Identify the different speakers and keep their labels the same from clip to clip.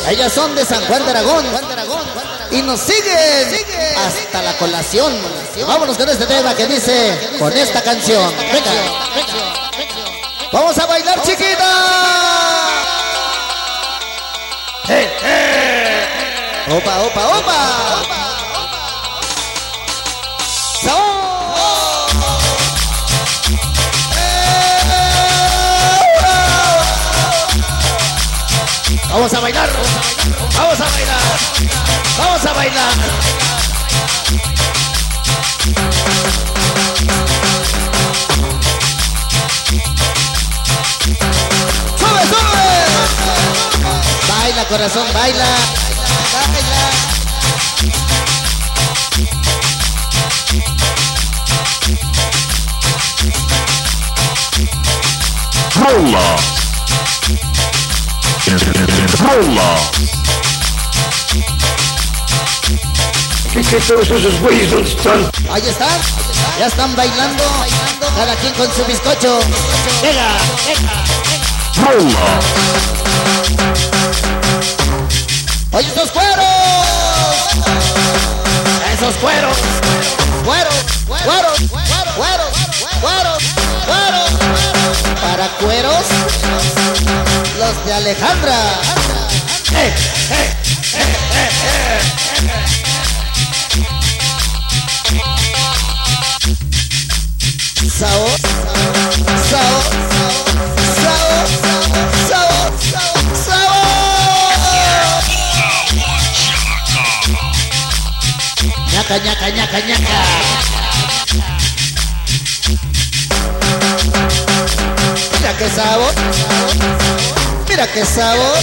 Speaker 1: Ellas son de San Juan de Aragón y nos siguen hasta la colación. Vámonos con este tema que dice, con esta canción. Venga, vamos a bailar, chiquita. Opa, opa, opa. Vamos a bailar, vamos a bailar, vamos a bailar. ¡Sube, sube! Baila, corazón, baila, baila.
Speaker 2: Rola. Rola. ¿Qué todos esos güeyes dónde están?
Speaker 1: Ahí están, ya están bailando, cada quien con su bizcocho. Venga,
Speaker 2: Rola.
Speaker 1: oye, esos cueros, esos cueros, cueros, cueros, cueros, cueros, cueros, para cueros, los de Alejandra. Sao, sao, sao, sao, sao. Ñaca, ñaca, ñaca, ñaca. Mira qué sabor, mira qué sabor.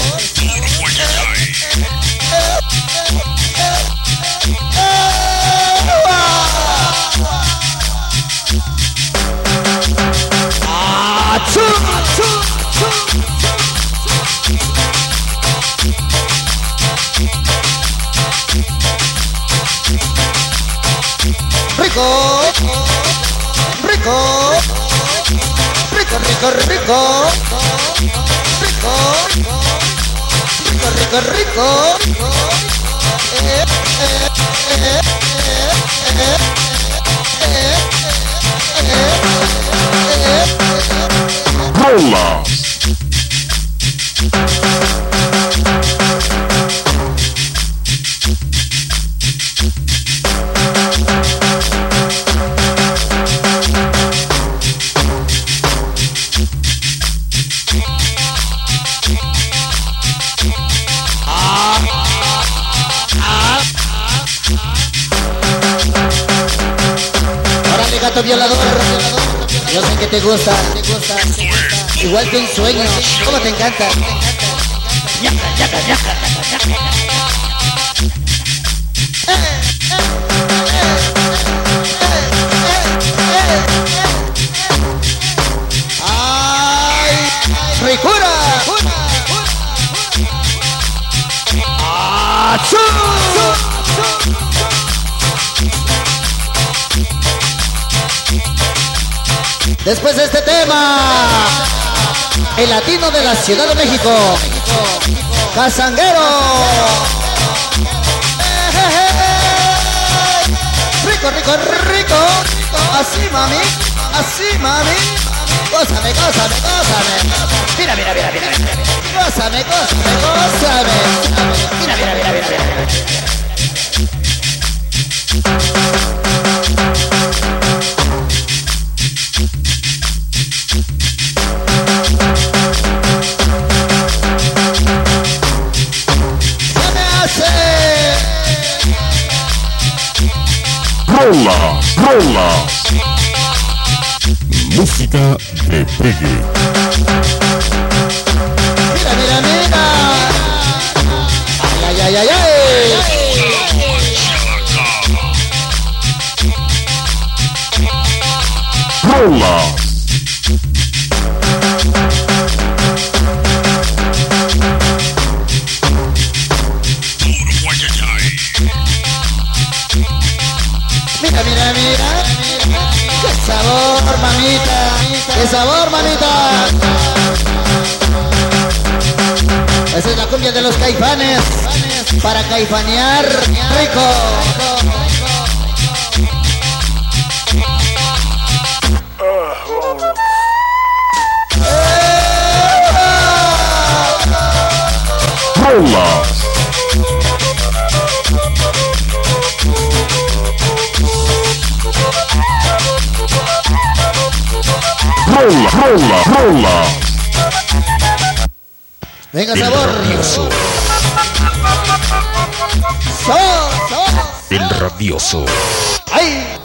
Speaker 1: Rico, rico, rico, rico, rico, rico, rico, rico, rico.
Speaker 2: Rola.
Speaker 1: Órale, gato violador, yo sé que te gusta, igual que un sueño, ¿cómo te encanta? Yaca, yaca, yaca, yaca. ¡Ay! ¡Ricura! ¡Achú! Después de este tema, el latino de la Ciudad de México, Casanguero. Rico, rico, rico. Así, mami, así, mami. Gózame, gózame, gózame. Mira, mira, mira, mira. Gózame, gózame, gózame. Mira, mira, mira, mira, mira.
Speaker 2: Rola, rola. Música de pegue.
Speaker 1: Mira, mira, mira. Ay, ay, ay, ay, ay.
Speaker 2: Rola.
Speaker 1: Mira, mira, mira. ¡Qué sabor, mamita! ¡Qué sabor, mamita! Esa es la cumbia de los Caifanes. Para caifanear rico.
Speaker 2: Rolla. Rolla, rolla, rolla.
Speaker 1: Venga, sabor.
Speaker 2: El rabioso.
Speaker 1: ¡Ay!